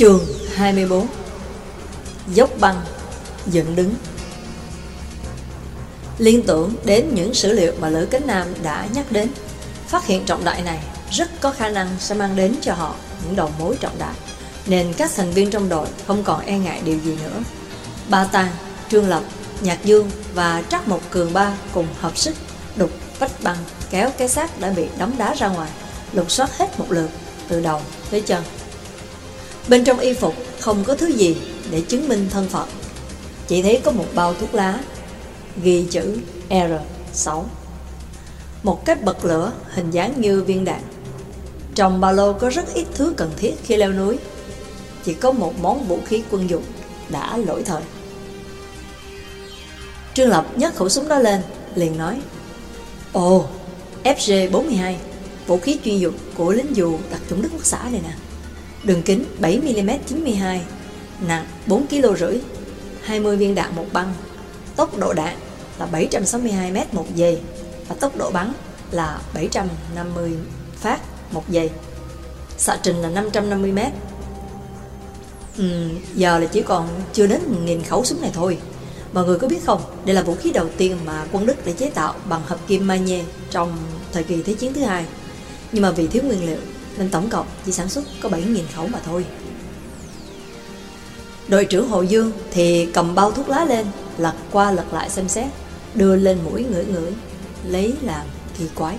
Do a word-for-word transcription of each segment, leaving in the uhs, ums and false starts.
Chương hai mươi bốn. Dốc băng dựng đứng. Liên tưởng đến những sử liệu mà Lữ Cánh Nam đã nhắc đến, phát hiện trọng đại này rất có khả năng sẽ mang đến cho họ những đầu mối trọng đại, nên các thành viên trong đội không còn e ngại điều gì nữa. Ba Tàng, Trương Lập, Nhạc Dương và Trắc Mộc Cường Ba cùng hợp sức đục vách băng, kéo cái xác đã bị đóng đá ra ngoài, lục soát hết một lượt từ đầu tới chân. Bên trong y phục không có thứ gì để chứng minh thân phận, chỉ thấy có một bao thuốc lá ghi chữ R sáu, một cái bật lửa hình dáng như viên đạn. Trong ba lô có rất ít thứ cần thiết khi leo núi, chỉ có một món vũ khí quân dụng đã lỗi thời. Trương Lập nhấc khẩu súng đó lên, liền nói: Ồ, F G bốn mươi hai, vũ khí chuyên dụng của lính dù đặc chủng Đức Quốc xã này nè. Đường kính bảy mi li mét chín mươi hai, nặng bốn ki lô rưỡi, hai mươi viên đạn một băng. Tốc độ đạn là bảy trăm sáu mươi hai mét một giây và tốc độ bắn là bảy trăm năm mươi phát một giây. Xạ trình là năm trăm năm mươi mét. uhm, Giờ là chỉ còn chưa đến một nghìn khẩu súng này thôi. Mọi người có biết không, đây là vũ khí đầu tiên mà quân Đức đã chế tạo bằng hợp kim magie trong thời kỳ Thế chiến thứ hai. Nhưng mà vì thiếu nguyên liệu nên tổng cộng chỉ sản xuất có bảy nghìn khẩu mà thôi. Đội trưởng Hồ Dương thì cầm bao thuốc lá lên, lật qua lật lại xem xét, đưa lên mũi ngửi ngửi, lấy làm kỳ quái.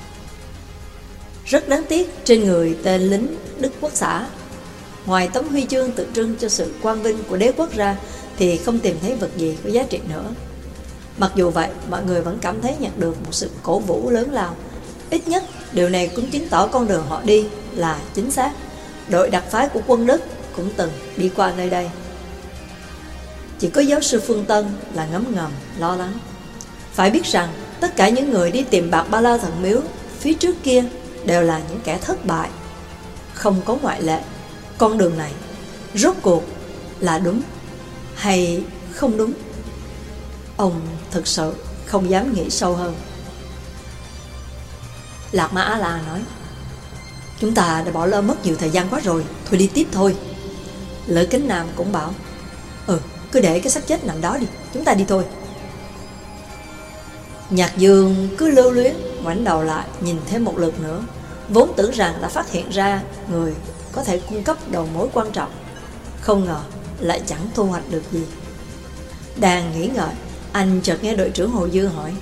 Rất đáng tiếc, trên người tên lính Đức Quốc xã, ngoài tấm huy chương tượng trưng cho sự quang vinh của đế quốc ra, thì không tìm thấy vật gì có giá trị nữa. Mặc dù vậy, mọi người vẫn cảm thấy nhận được một sự cổ vũ lớn lao. Ít nhất điều này cũng chứng tỏ con đường họ đi là chính xác. Đội đặc phái của quân Đức cũng từng đi qua nơi đây. Chỉ có giáo sư Phương Tân là ngấm ngầm lo lắng. Phải biết rằng tất cả những người đi tìm bạc Ba La Thần Miếu phía trước kia đều là những kẻ thất bại, không có ngoại lệ. Con đường này rốt cuộc là đúng hay không đúng? Ông thực sự không dám nghĩ sâu hơn. Lạc Ma A-la nói: Chúng ta đã bỏ lỡ mất nhiều thời gian quá rồi, thôi đi tiếp thôi. Lữ Cánh Nam cũng bảo: Ừ, cứ để cái xác chết nằm đó đi, chúng ta đi thôi. Nhạc Dương cứ lưu luyến ngoảnh đầu lại nhìn thêm một lượt nữa, vốn tưởng rằng đã phát hiện ra người có thể cung cấp đầu mối quan trọng, không ngờ lại chẳng thu hoạch được gì. Đang nghĩ ngợi, anh chợt nghe đội trưởng Hồ Dương hỏi: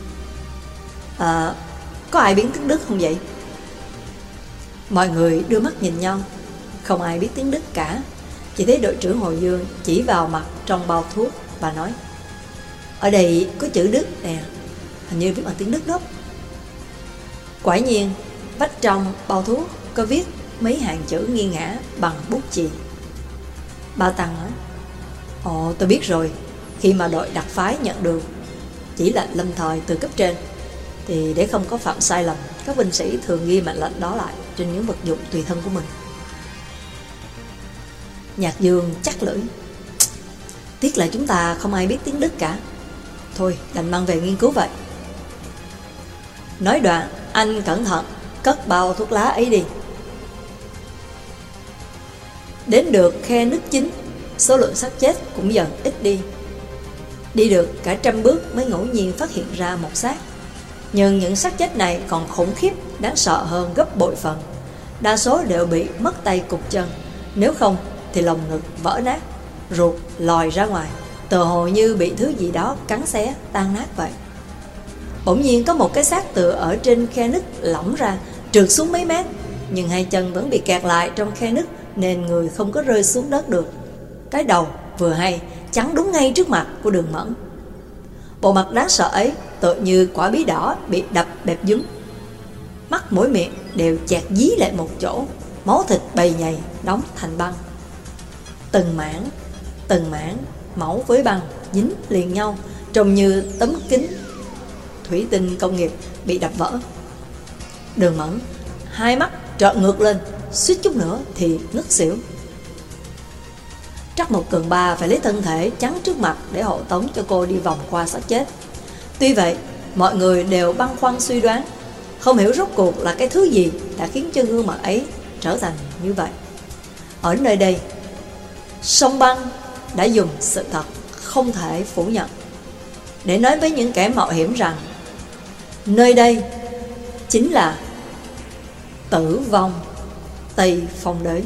À, có ai biết tiếng Đức không vậy? Mọi người đưa mắt nhìn nhau, không ai biết tiếng Đức cả. Chỉ thấy đội trưởng Hồ Dương chỉ vào mặt trong bao thuốc và nói: Ở đây có chữ Đức nè, hình như viết bằng tiếng Đức đó. Quả nhiên, vách trong bao thuốc có viết mấy hàng chữ nghiêng ngã bằng bút chì. Ba Tăng nói: Ồ, tôi biết rồi. Khi mà đội đặc phái nhận được chỉ lệnh lâm thời từ cấp trên, thì để không có phạm sai lầm, các binh sĩ thường ghi mệnh lệnh đó lại trên những vật dụng tùy thân của mình. Nhạc Dương chắc lưỡi: Tiếc là chúng ta không ai biết tiếng Đức cả. Thôi, đành mang về nghiên cứu vậy. Nói đoạn, anh cẩn thận cất bao thuốc lá ấy đi. Đến được khe nứt chính, số lượng xác chết cũng dần ít đi. Đi được cả trăm bước mới ngẫu nhiên phát hiện ra một xác. Nhưng những xác chết này còn khủng khiếp, đáng sợ hơn gấp bội phần. Đa số đều bị mất tay cụt chân, nếu không thì lồng ngực vỡ nát, ruột lòi ra ngoài, tựa hồ như bị thứ gì đó cắn xé tan nát vậy. Bỗng nhiên có một cái xác tựa ở trên khe nứt lỏng ra, trượt xuống mấy mét, nhưng hai chân vẫn bị kẹt lại trong khe nứt nên người không có rơi xuống đất được. Cái đầu vừa hay chắn đúng ngay trước mặt của Đường Mẫn. Bộ mặt đáng sợ ấy tựa như quả bí đỏ bị đập bẹp dúm. Mắt mũi miệng đều chặt dí lại một chỗ, máu thịt bầy nhầy đóng thành băng. Từng mảng, từng mảng máu với băng dính liền nhau, trông như tấm kính thủy tinh công nghiệp bị đập vỡ. Đường Mẫn hai mắt trợn ngược lên, suýt chút nữa thì ngất xỉu. Trắc Mộc Cường Ba phải lấy thân thể chắn trước mặt để hộ tống cho cô đi vòng qua xác chết. Tuy vậy, mọi người đều băn khoăn suy đoán, không hiểu rốt cuộc là cái thứ gì đã khiến cho gương mặt ấy trở thành như vậy. Ở nơi đây, Sông Băng đã dùng sự thật không thể phủ nhận để nói với những kẻ mạo hiểm rằng nơi đây chính là tử vong Tây Phong Đế.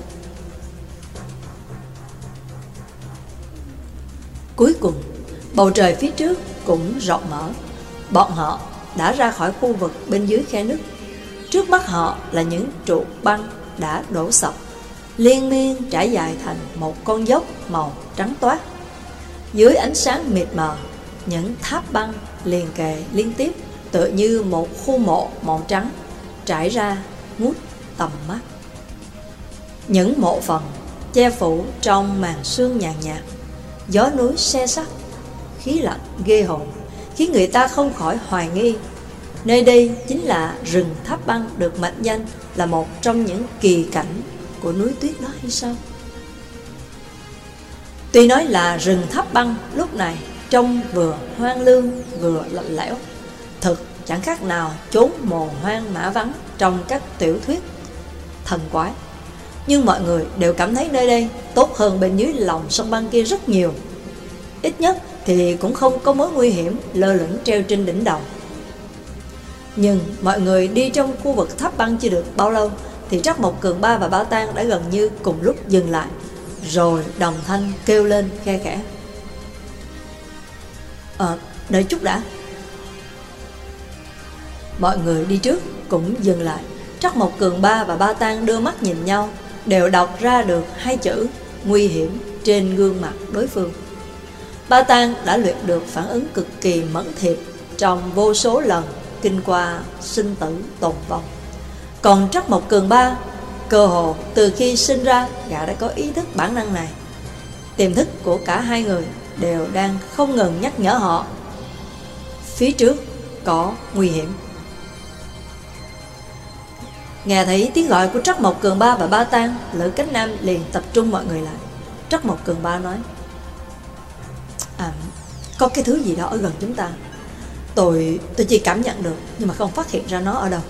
Cuối cùng, bầu trời phía trước cũng rộng mở. Bọn họ đã ra khỏi khu vực bên dưới khe nứt. Trước mắt họ là những trụ băng đã đổ sập, liên miên trải dài thành một con dốc màu trắng toát. Dưới ánh sáng mịt mờ, những tháp băng liền kề liên tiếp tựa như một khu mộ màu trắng trải ra ngút tầm mắt. Những mộ phần che phủ trong màn sương nhàn nhạt, gió núi se sắt, khí lạnh ghê hồn, khiến người ta không khỏi hoài nghi nơi đây chính là rừng Tháp Băng được mệnh danh là một trong những kỳ cảnh của núi tuyết đó hay sao? Tuy nói là rừng Tháp Băng lúc này trông vừa hoang lương vừa lạnh lẽo, thực chẳng khác nào chốn mồ hoang mã vắng trong các tiểu thuyết thần quái. Nhưng mọi người đều cảm thấy nơi đây tốt hơn bên dưới lòng sông băng kia rất nhiều. Ít nhất thì cũng không có mối nguy hiểm lơ lửng treo trên đỉnh đầu. Nhưng mọi người đi trong khu vực Tháp Băng chưa được bao lâu thì Trắc Mộc Cường Ba và Ba Tang đã gần như cùng lúc dừng lại, rồi đồng thanh kêu lên khe khẽ: Ờ, đợi chút đã. Mọi người đi trước cũng dừng lại. Trắc Mộc Cường Ba và Ba Tang đưa mắt nhìn nhau, đều đọc ra được hai chữ nguy hiểm trên gương mặt đối phương. Ba Tang đã luyện được phản ứng cực kỳ mẫn thiệp trong vô số lần kinh qua sinh tử tồn vong. Còn Trắc Mộc Cường Ba, cơ hồ từ khi sinh ra gã đã có ý thức bản năng này. Tiềm thức của cả hai người đều đang không ngừng nhắc nhở họ phía trước có nguy hiểm. Nghe thấy tiếng gọi của Trắc Mộc Cường Ba và Ba Tang, Lữ Cánh Nam liền tập trung mọi người lại. Trắc Mộc Cường Ba nói: À, có cái thứ gì đó ở gần chúng ta. Tôi tôi chỉ cảm nhận được, nhưng mà không phát hiện ra nó ở đâu.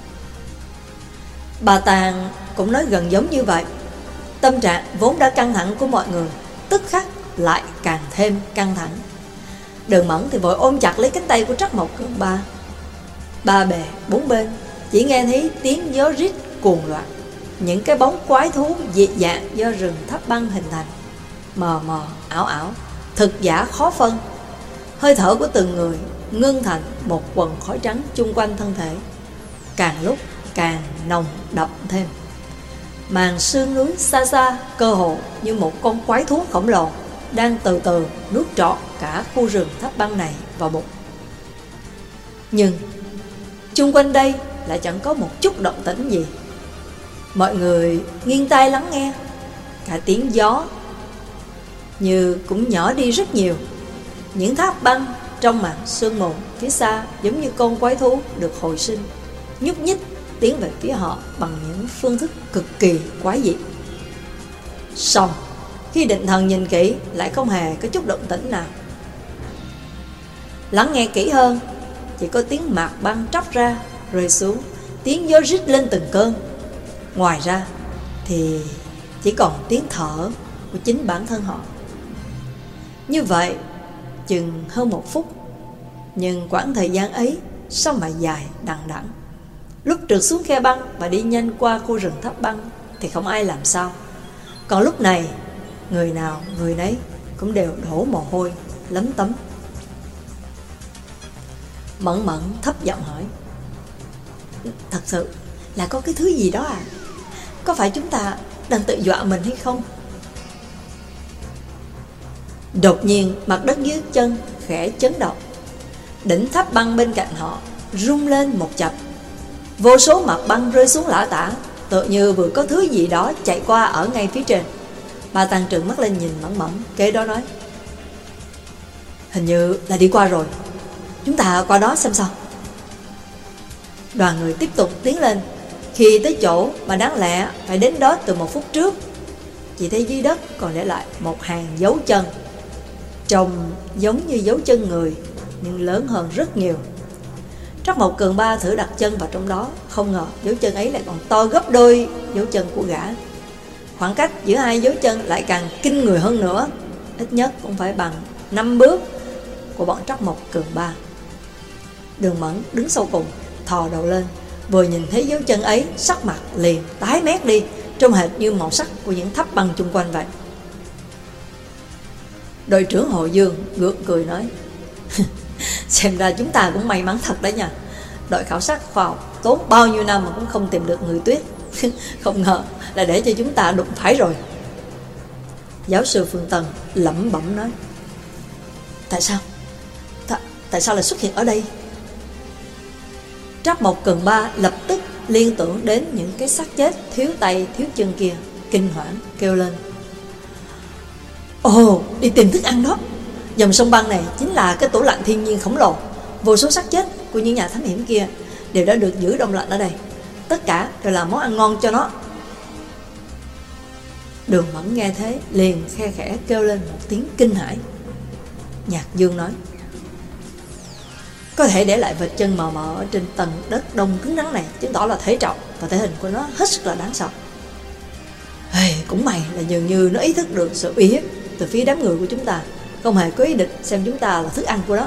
Ba Tang cũng nói gần giống như vậy. Tâm trạng vốn đã căng thẳng của mọi người tức khắc lại càng thêm căng thẳng. Đường Mẫn thì vội ôm chặt lấy cánh tay của Trắc Mộc Cường Ba. Ba bề bốn bên chỉ nghe thấy tiếng gió rít cuồng loạn, những cái bóng quái thú dị dạng do rừng Tháp Băng hình thành, mờ mờ ảo ảo, thực giả khó phân. Hơi thở của từng người ngưng thành một quần khói trắng chung quanh thân thể, càng lúc càng nồng đậm thêm. Màn sương núi xa xa cơ hồ như một con quái thú khổng lồ đang từ từ nuốt trọn cả khu rừng Tháp Băng này vào bụng. Nhưng chung quanh đây lại chẳng có một chút động tĩnh gì. Mọi người nghiêng tai lắng nghe, cả tiếng gió như cũng nhỏ đi rất nhiều. Những tháp băng trong màn sương mù phía xa giống như con quái thú được hồi sinh, nhúc nhích tiến về phía họ bằng những phương thức cực kỳ quái dị. Xong, khi định thần nhìn kỹ lại không hề có chút động tĩnh nào. Lắng nghe kỹ hơn, chỉ có tiếng mạc băng tróc ra rơi xuống, tiếng gió rít lên từng cơn. Ngoài ra thì chỉ còn tiếng thở của chính bản thân họ. Như vậy chừng hơn một phút, nhưng quãng thời gian ấy sao mà dài đằng đẵng. Lúc trượt xuống khe băng và đi nhanh qua khu rừng Tháp Băng thì không ai làm sao. Còn lúc này, người nào người nấy cũng đều đổ mồ hôi lấm tấm. Mẫn Mẫn thấp giọng hỏi: Thật sự là có cái thứ gì đó à? Có phải chúng ta đang tự dọa mình hay không? Đột nhiên mặt đất dưới chân khẽ chấn động. Đỉnh Tháp Băng bên cạnh họ rung lên một chập. Vô số mặt băng rơi xuống lả tả, tựa như vừa có thứ gì đó chạy qua ở ngay phía trên. Ba Tang trừng mắt lên nhìn Mẫn Mẫn, kế đó nói: Hình như là đi qua rồi, chúng ta qua đó xem sao. Đoàn người tiếp tục tiến lên. Khi tới chỗ mà đáng lẽ phải đến đó từ một phút trước, chỉ thấy dưới đất còn để lại một hàng dấu chân, trông giống như dấu chân người nhưng lớn hơn rất nhiều. Trắc Mộc Cường Ba thử đặt chân vào trong đó, không ngờ dấu chân ấy lại còn to gấp đôi dấu chân của gã. Khoảng cách giữa hai dấu chân lại càng kinh người hơn nữa, ít nhất cũng phải bằng năm bước của bọn Trắc Mộc Cường Ba. Đường Mẫn đứng sau cùng, thò đầu lên, vừa nhìn thấy dấu chân ấy, sắc mặt liền tái mét đi, trông hệt như màu sắc của những tháp băng chung quanh vậy. Đội trưởng Hồ Dương gượng cười nói: xem ra chúng ta cũng may mắn thật đấy nha. Đội khảo sát khoa học tốn bao nhiêu năm mà cũng không tìm được người tuyết. Không ngờ là để cho chúng ta đụng phải rồi. Giáo sư Phương Tân lẩm bẩm nói: Tại sao? Tại, tại sao lại xuất hiện ở đây? Trắc Mộc Cường Ba lập tức liên tưởng đến những cái xác chết thiếu tay thiếu chân kia, kinh hoảng kêu lên: Ồ, đi tìm thức ăn đó. Dòng sông băng này chính là cái tủ lạnh thiên nhiên khổng lồ. Vô số xác chết của những nhà thám hiểm kia đều đã được giữ đông lạnh ở đây. Tất cả đều là món ăn ngon cho nó. Đường Mẫn nghe thế liền khe khẽ kêu lên một tiếng kinh hãi. Nhạc Dương nói: Có thể để lại vệt chân mờ mờ ở trên tầng đất đông cứng rắn này, chứng tỏ là thể trọng và thể hình của nó hết sức là đáng sợ. Hey, cũng may là dường như nó ý thức được sự uy hiếp từ phía đám người của chúng ta, không hề có ý định xem chúng ta là thức ăn của nó.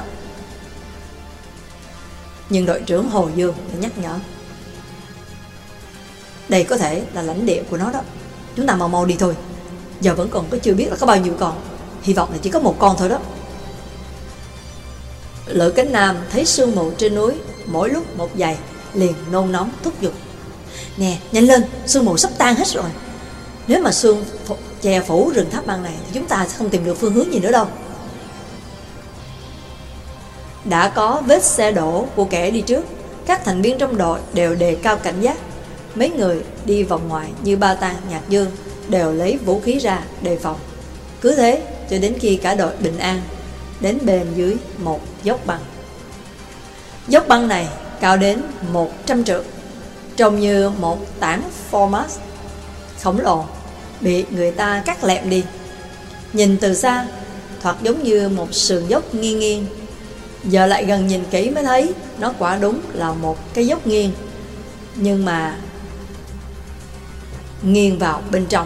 Nhưng đội trưởng Hồ Dương đã nhắc nhở: Đây có thể là lãnh địa của nó đó. Chúng ta mau mau đi thôi. Giờ vẫn còn có chưa biết là có bao nhiêu con. Hy vọng là chỉ có một con thôi đó. Lữ Cánh Nam thấy sương mù trên núi mỗi lúc một dày, liền nôn nóng thúc giục: Nè, nhanh lên, sương mù sắp tan hết rồi. Nếu mà sương che phủ rừng tháp băng này thì chúng ta sẽ không tìm được phương hướng gì nữa đâu. Đã có vết xe đổ của kẻ đi trước, các thành viên trong đội đều đề cao cảnh giác. Mấy người đi vòng ngoài như Ba Tang, Nhạc Dương đều lấy vũ khí ra đề phòng. Cứ thế cho đến khi cả đội bình an đến bên dưới một dốc băng. Dốc băng này cao đến một trăm trượng, trông như một tảng format khổng lồ bị người ta cắt lẹm đi. Nhìn từ xa thoạt giống như một sườn dốc nghiêng nghiêng, giờ lại gần nhìn kỹ mới thấy nó quả đúng là một cái dốc nghiêng, nhưng mà nghiêng vào bên trong.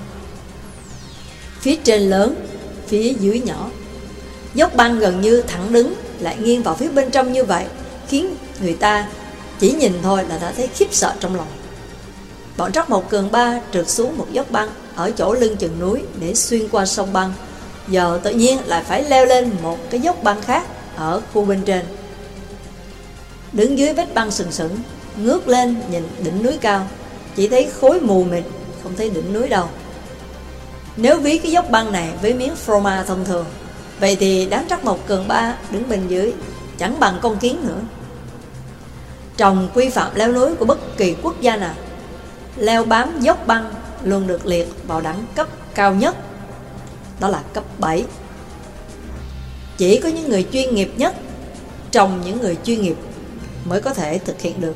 Phía trên lớn, phía dưới nhỏ. Dốc băng gần như thẳng đứng lại nghiêng vào phía bên trong như vậy, khiến người ta chỉ nhìn thôi là đã thấy khiếp sợ trong lòng. Bọn Trắc Mộc Cường Ba trượt xuống một dốc băng ở chỗ lưng chừng núi để xuyên qua sông băng, giờ tự nhiên lại phải leo lên một cái dốc băng khác ở khu bên trên. Đứng dưới vách băng sừng sững, ngước lên nhìn đỉnh núi cao, chỉ thấy khối mù mịt, không thấy đỉnh núi đâu. Nếu ví cái dốc băng này với miếng phô-ma thông thường, vậy thì đám Trắc Mộc Cường Ba đứng bên dưới chẳng bằng con kiến nữa. Trong quy phạm leo núi của bất kỳ quốc gia nào, leo bám dốc băng luôn được liệt vào đẳng cấp cao nhất, đó là cấp bảy. Chỉ có những người chuyên nghiệp nhất trong những người chuyên nghiệp mới có thể thực hiện được.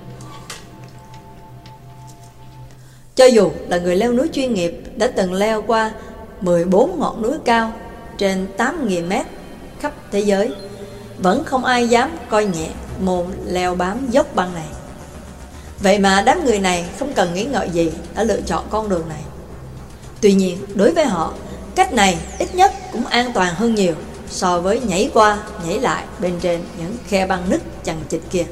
Cho dù là người leo núi chuyên nghiệp đã từng leo qua mười bốn ngọn núi cao trên tám nghìn mét khắp thế giới, vẫn không ai dám coi nhẹ môn leo bám dốc băng này. Vậy mà đám người này không cần nghĩ ngợi gì đã lựa chọn con đường này. Tuy nhiên đối với họ, cách này ít nhất cũng an toàn hơn nhiều so với nhảy qua nhảy lại bên trên những khe băng nứt chằng chịt kia.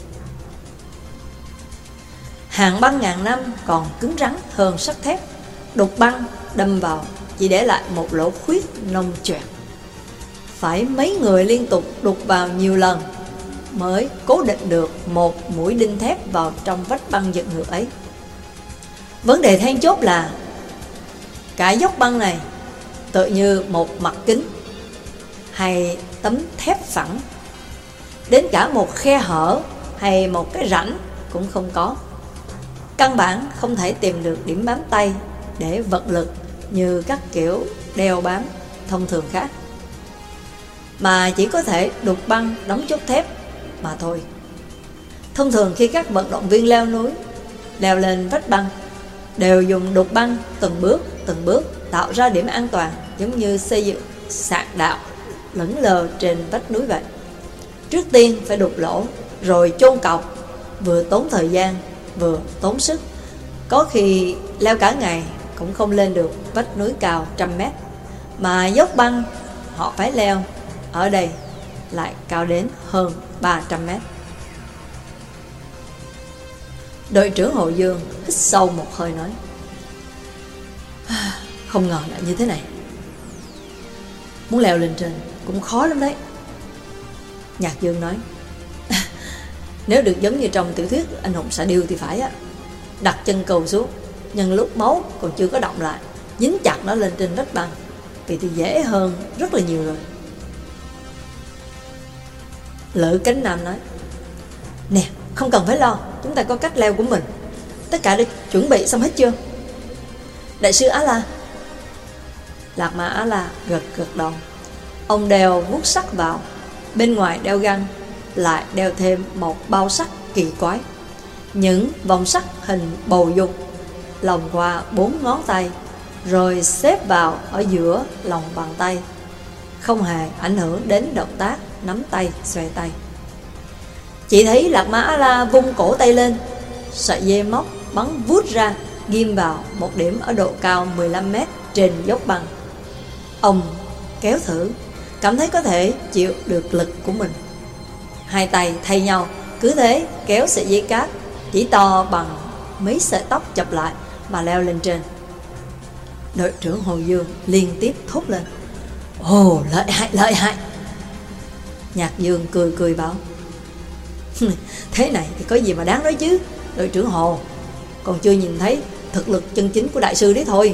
Hàng băng ngàn năm còn cứng rắn hơn sắt thép, đục băng đâm vào chỉ để lại một lỗ khuyết nông choẹt. Phải mấy người liên tục đục vào nhiều lần mới cố định được một mũi đinh thép vào trong vách băng giật ngược ấy. Vấn đề then chốt là cả dốc băng này tựa như một mặt kính hay tấm thép phẳng, đến cả một khe hở hay một cái rãnh cũng không có. Căn bản không thể tìm được điểm bám tay để vật lực như các kiểu đeo bám thông thường khác, mà chỉ có thể đục băng đóng chốt thép mà thôi. Thông thường khi các vận động viên leo núi, leo lên vách băng, đều dùng đục băng từng bước từng bước tạo ra điểm an toàn, giống như xây dựng sạn đạo lững lờ trên vách núi vậy. Trước tiên phải đục lỗ rồi chôn cọc, vừa tốn thời gian vừa tốn sức, có khi leo cả ngày cũng không lên được vách núi cao trăm mét, mà dốc băng họ phải leo ở đây lại cao đến hơn ba trăm mét. Đội trưởng Hồ Dương hít sâu một hơi nói: không ngờ là như thế này. Muốn leo lên trên cũng khó lắm đấy. Nhạc Dương nói: nếu được giống như trong tiểu thuyết anh hùng xạ điêu thì phải á. Đặt chân cầu xuống, nhân lúc máu còn chưa có động lại, dính chặt nó lên trên vách băng, vì thì dễ hơn rất là nhiều rồi. Lữ Cánh Nam nói: nè, không cần phải lo, chúng ta có cách leo của mình. Tất cả đã chuẩn bị xong hết chưa? Đại sư Á La. Lạc Ma Á La gật gật đầu. Ông đeo vuốt sắt vào, bên ngoài đeo găng, lại đeo thêm một bao sắt kỳ quái, những vòng sắt hình bầu dục lòng qua bốn ngón tay, rồi xếp vào ở giữa lòng bàn tay, không hề ảnh hưởng đến động tác nắm tay xoay tay. Chỉ thấy Lạc Ma Á La vung cổ tay lên, sợi dây móc bắn vút ra, ghim vào một điểm ở độ cao mười lăm mét trên dốc băng. Ông kéo thử, cảm thấy có thể chịu được lực của mình. Hai tay thay nhau, cứ thế kéo sợi dây cáp chỉ to bằng mấy sợi tóc chập lại mà leo lên trên. Đội trưởng Hồ Dương liên tiếp thốt lên: ồ, lợi hại, lợi hại. Nhạc Dương cười cười bảo: thế này thì có gì mà đáng nói chứ, đội trưởng Hồ, còn chưa nhìn thấy thực lực chân chính của đại sư đấy thôi.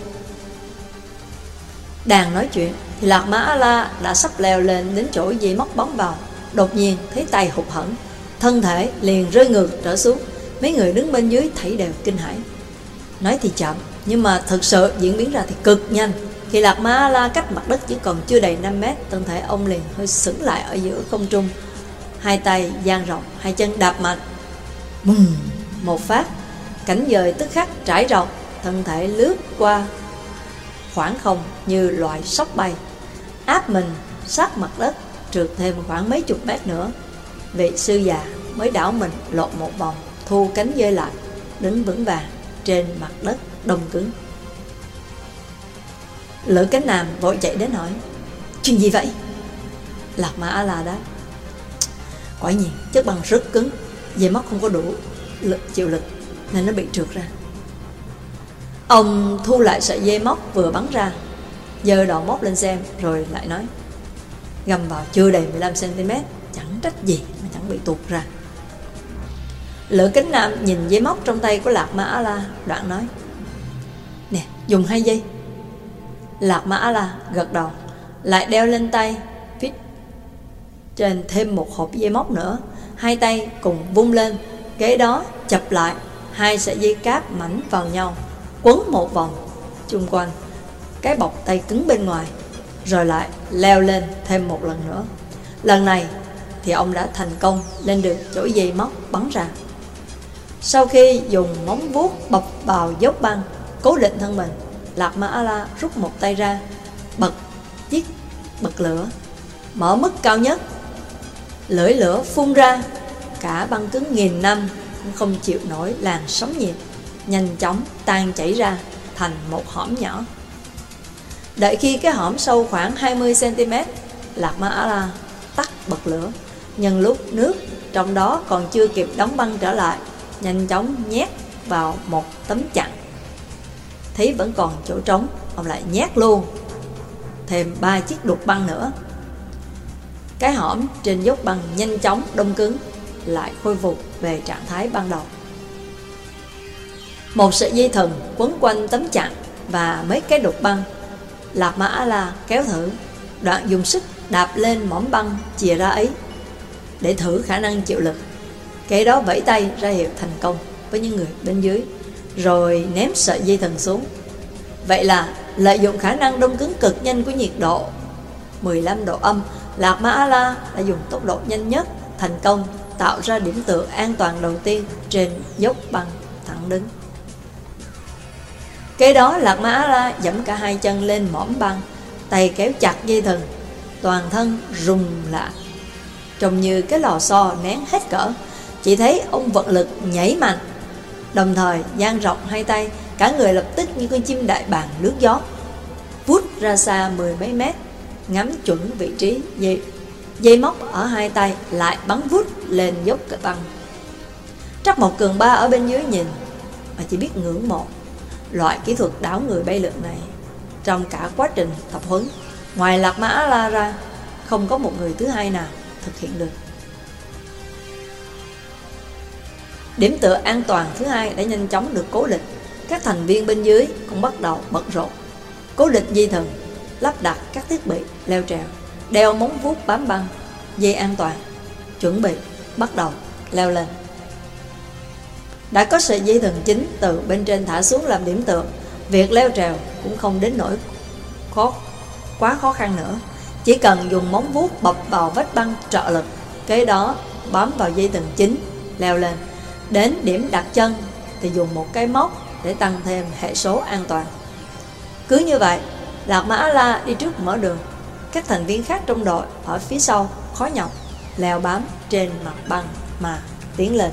Đang nói chuyện thì Lạc Ma Á La đã sắp leo lên đến chỗ dây móc bắn vào. Đột nhiên thấy tay hụt hẫng, thân thể liền rơi ngược trở xuống. Mấy người đứng bên dưới thấy đều kinh hãi. Nói thì chậm, nhưng mà thực sự diễn biến ra thì cực nhanh. Khi Lạc Ma Á La cách mặt đất chỉ còn chưa đầy năm mét, thân thể ông liền hơi sững lại ở giữa không trung. Hai tay dang rộng, hai chân đạp mạnh. Bùm! Một phát, cảnh dời tức khắc trải rộng, thân thể lướt qua khoảng không như loại sóc bay, áp mình sát mặt đất, trượt thêm khoảng mấy chục mét nữa. Vị sư già mới đảo mình lộn một vòng, thu cánh dơi lại, đứng vững vàng trên mặt đất đông cứng. Lữ Cánh Nam vội chạy đến hỏi: chuyện gì vậy? Lạc Ma Á La đáp: quả nhiên chất băng rất cứng, dây móc không có đủ lực chịu lực nên nó bị trượt ra. Ông thu lại sợi dây móc vừa bắn ra, giơ đầu móc lên xem, rồi lại nói: găm vào chưa đầy mười lăm xăng ti mét, chẳng trách gì mà chẳng bị tuột ra. Lữ Cánh Nam nhìn dây móc trong tay của Lạc Ma Á La, đoạn nói: nè, dùng hai dây. Lạc Ma Á La gật đầu, lại đeo lên tay phía trên thêm một hộp dây móc nữa. Hai tay cùng vung lên, kế đó chập lại hai sợi dây cáp mảnh vào nhau, quấn một vòng chung quanh cái bọc tay cứng bên ngoài, rồi lại leo lên thêm một lần nữa. Lần này thì ông đã thành công lên được chỗ dây móc bắn ra. Sau khi dùng móng vuốt bập vào dốc băng cố định thân mình, Lạc Ma Á La rút một tay ra, bật chiếc bật lửa, mở mức cao nhất. Lưỡi lửa phun ra, cả băng cứng nghìn năm cũng không chịu nổi làn sóng nhiệt, nhanh chóng tan chảy ra thành một hõm nhỏ. Đợi khi cái hõm sâu khoảng hai mươi xăng ti mét, Lạc Ma Á La tắt bật lửa. Nhân lúc nước trong đó còn chưa kịp đóng băng trở lại, nhanh chóng nhét vào một tấm chặn. Thấy vẫn còn chỗ trống, ông lại nhét luôn thêm ba chiếc đục băng nữa. Cái hõm trên dốc băng nhanh chóng đông cứng, lại khôi phục về trạng thái ban đầu. Một sợi dây thừng quấn quanh tấm chặn và mấy cái đục băng. Lạc Ma Á La kéo thử, đoạn dùng sức đạp lên mỏm băng chìa ra ấy để thử khả năng chịu lực. Kế đó vẫy tay ra hiệu thành công với những người bên dưới, rồi ném sợi dây thừng xuống. Vậy là lợi dụng khả năng đông cứng cực nhanh của nhiệt độ mười lăm độ âm, Lạc Ma Á La đã dùng tốc độ nhanh nhất thành công tạo ra điểm tựa an toàn đầu tiên trên dốc băng thẳng đứng. Kế đó Lạc Ma Á La giẫm cả hai chân lên mỏm băng, tay kéo chặt dây thừng, toàn thân rung lạ, trông như cái lò xo nén hết cỡ. Chỉ thấy ông vận lực nhảy mạnh, đồng thời dang rộng hai tay cả người lập tức như con chim đại bàng lướt gió, vút ra xa mười mấy mét, ngắm chuẩn vị trí dây, dây móc ở hai tay lại bắn vút lên dốc cỡ băng. Trắc Mộc Cường Ba ở bên dưới nhìn mà chỉ biết ngưỡng mộ loại kỹ thuật đảo người bay lượn này. Trong cả quá trình tập huấn, ngoài Lạc Ma A-la ra, không có một người thứ hai nào thực hiện được. Điểm tựa an toàn thứ hai đã nhanh chóng được cố định. Các thành viên bên dưới cũng bắt đầu bận rộn cố định dây thừng, lắp đặt các thiết bị leo trèo, đeo móng vuốt bám băng, dây an toàn, chuẩn bị bắt đầu leo lên. Đã có sợi dây thừng chính từ bên trên thả xuống làm điểm tựa, việc leo trèo cũng không đến nỗi khó quá khó khăn nữa. Chỉ cần dùng móng vuốt bập vào vách băng trợ lực, kế đó bám vào dây thừng chính leo lên. Đến điểm đặt chân thì dùng một cái móc để tăng thêm hệ số an toàn. Cứ như vậy, Lạc Ma A-la đi trước mở đường, các thành viên khác trong đội ở phía sau khó nhọc leo bám trên mặt băng mà tiến lên.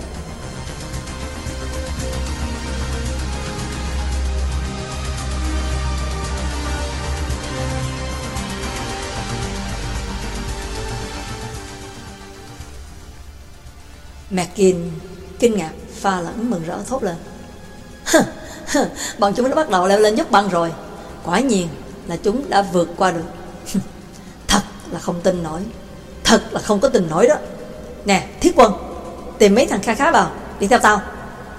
Mackin kinh ngạc pha lẫn mừng rỡ thốt lên: bọn chúng đã bắt đầu leo lên dốc băng rồi. Quả nhiên là chúng đã vượt qua được. Thật là không tin nổi, thật là không có tin nổi đó. Nè Thiết Quân, tìm mấy thằng kha khá vào, đi theo tao.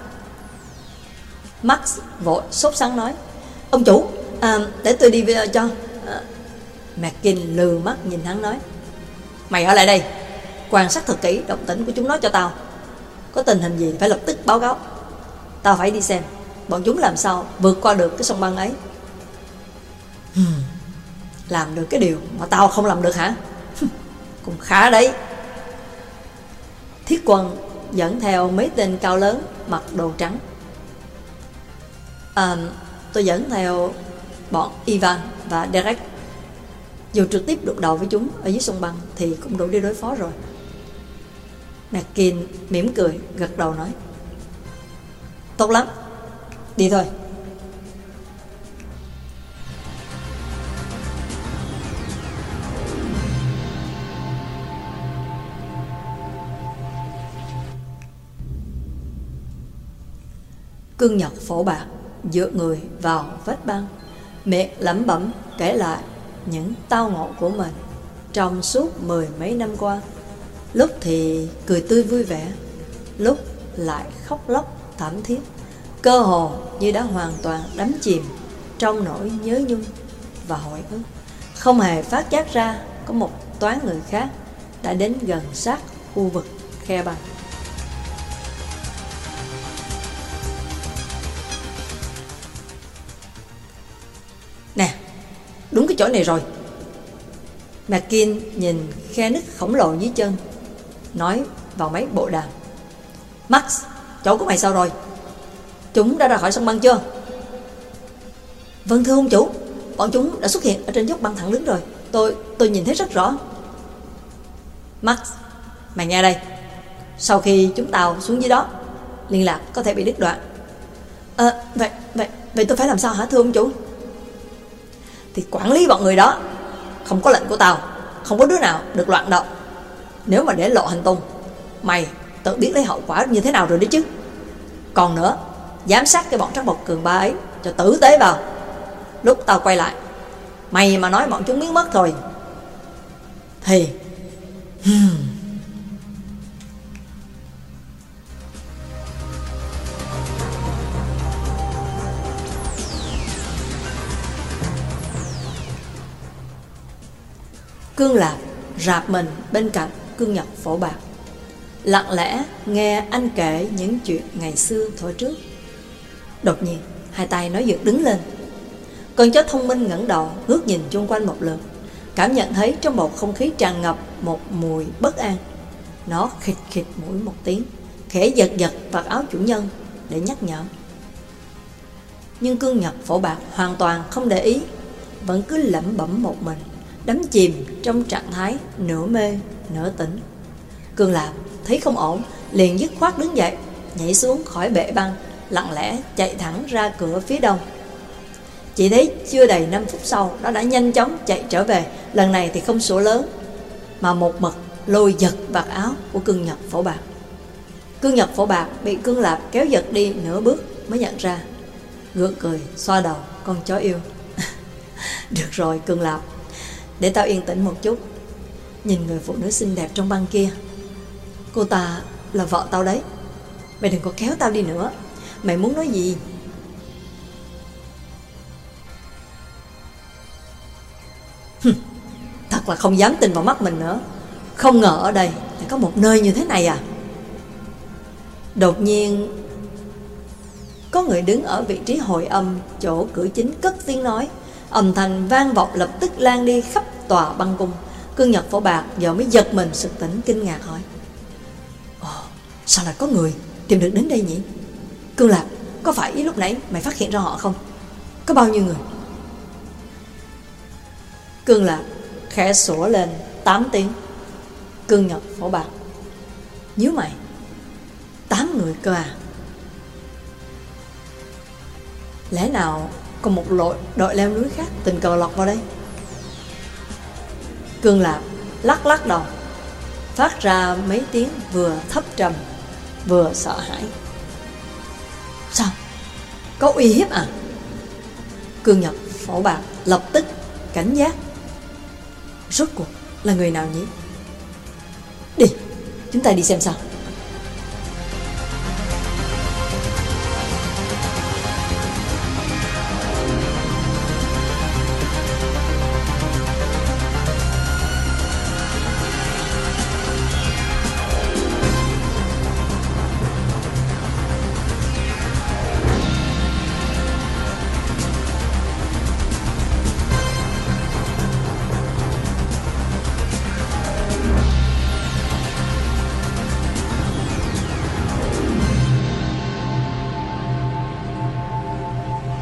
Max vội sốt sắng nói: ông chủ, à, để tôi đi về cho. à, Mackin lừ mắt nhìn hắn nói: mày ở lại đây, quan sát thật kỹ động tĩnh của chúng nó cho tao. Có tình hình gì phải lập tức báo cáo. Tao phải đi xem bọn chúng làm sao vượt qua được cái sông băng ấy. hmm, Làm được cái điều mà tao không làm được hả? Cũng khá đấy. Thiết Quân dẫn theo mấy tên cao lớn mặc đồ trắng. à, Tôi dẫn theo bọn Ivan và Derek. Dù trực tiếp đụng đầu với chúng ở dưới sông băng thì cũng đủ để đối phó rồi. Mackin mỉm cười gật đầu nói: tốt lắm, đi thôi. Cương Nhật Phổ Bạc dựa người vào vách băng, miệng lẩm bẩm kể lại những tao ngộ của mình trong suốt mười mấy năm qua. Lúc thì cười tươi vui vẻ, lúc lại khóc lóc thảm thiết, cơ hồ như đã hoàn toàn đắm chìm trong nỗi nhớ nhung và hồi ức, không hề phát giác ra có một toán người khác đã đến gần sát khu vực khe băng. Nè, đúng cái chỗ này rồi. Mackin nhìn khe nứt khổng lồ dưới chân, nói vào máy bộ đàm: Max, chỗ của mày sao rồi? Chúng đã ra khỏi sông băng chưa? Vâng thưa ông chủ, bọn chúng đã xuất hiện ở trên dốc băng thẳng đứng rồi. Tôi tôi nhìn thấy rất rõ. Max, mày nghe đây, sau khi chúng tao xuống dưới đó, liên lạc có thể bị đứt đoạn. À, vậy vậy vậy tôi phải làm sao hả thưa ông chủ? Thì quản lý bọn người đó. Không có lệnh của tao, không có đứa nào được loạn động. Nếu mà để lộ hành tung, mày tự biết lấy hậu quả như thế nào rồi đấy chứ. Còn nữa, giám sát cái bọn Trắc Mộc Cường Ba ấy cho tử tế vào. Lúc tao quay lại, mày mà nói bọn chúng biến mất rồi thì Cương Lạp rạp mình bên cạnh Cương Nhật Phổ Bạc, lặng lẽ nghe anh kể những chuyện ngày xưa thuở trước. Đột nhiên hai tay nó dựng đứng lên. Con chó thông minh ngẩng đầu ngước nhìn chung quanh một lượt, cảm nhận thấy trong bầu không khí tràn ngập một mùi bất an. Nó khịt khịt mũi một tiếng, khẽ giật giật vạt áo chủ nhân để nhắc nhở. Nhưng Cương Nhật Phổ Bạc hoàn toàn không để ý, vẫn cứ lẩm bẩm một mình, đắm chìm trong trạng thái nửa mê nửa tỉnh. Cương Lạp thấy không ổn, liền dứt khoát đứng dậy, nhảy xuống khỏi bệ băng, lặng lẽ chạy thẳng ra cửa phía đông. Chỉ thấy chưa đầy năm phút sau, nó đã nhanh chóng chạy trở về. Lần này thì không sủa lớn, mà một mực lôi giật vạt áo của Cương Nhật Phổ Bạc. Cương Nhật Phổ Bạc bị Cương Lạp kéo giật đi nửa bước mới nhận ra, gượng cười xoa đầu con chó yêu. Được rồi Cương Lạp, để tao yên tĩnh một chút. Nhìn người phụ nữ xinh đẹp trong băng kia, cô ta là vợ tao đấy. Mày đừng có kéo tao đi nữa. Mày muốn nói gì? Thật là không dám tin vào mắt mình nữa. Không ngờ ở đây lại có một nơi như thế này à. Đột nhiên có người đứng ở vị trí hội âm chỗ cửa chính cất tiếng nói. Âm thanh vang vọng lập tức lan đi khắp tòa băng cung. Cương Nhật Phổ Bạc giờ mới giật mình sực tỉnh, kinh ngạc hỏi: Ồ, sao lại có người tìm được đến đây nhỉ? Cương Lạp, có phải ý lúc nãy mày phát hiện ra họ không? Có bao nhiêu người? Cương Lạp khẽ sủa lên tám tiếng. Cương Nhật Phổ Bạc nhíu mày: Tám người cơ à? Lẽ nào còn một đội, đội leo núi khác tình cờ lọt vào đây? Cương Lạp lắc lắc đầu, phát ra mấy tiếng vừa thấp trầm vừa sợ hãi. Sao? Có uy hiếp à? Cương Nhật Phổ Bạc lập tức cảnh giác. Rốt cuộc là người nào nhỉ? Đi, chúng ta đi xem sao.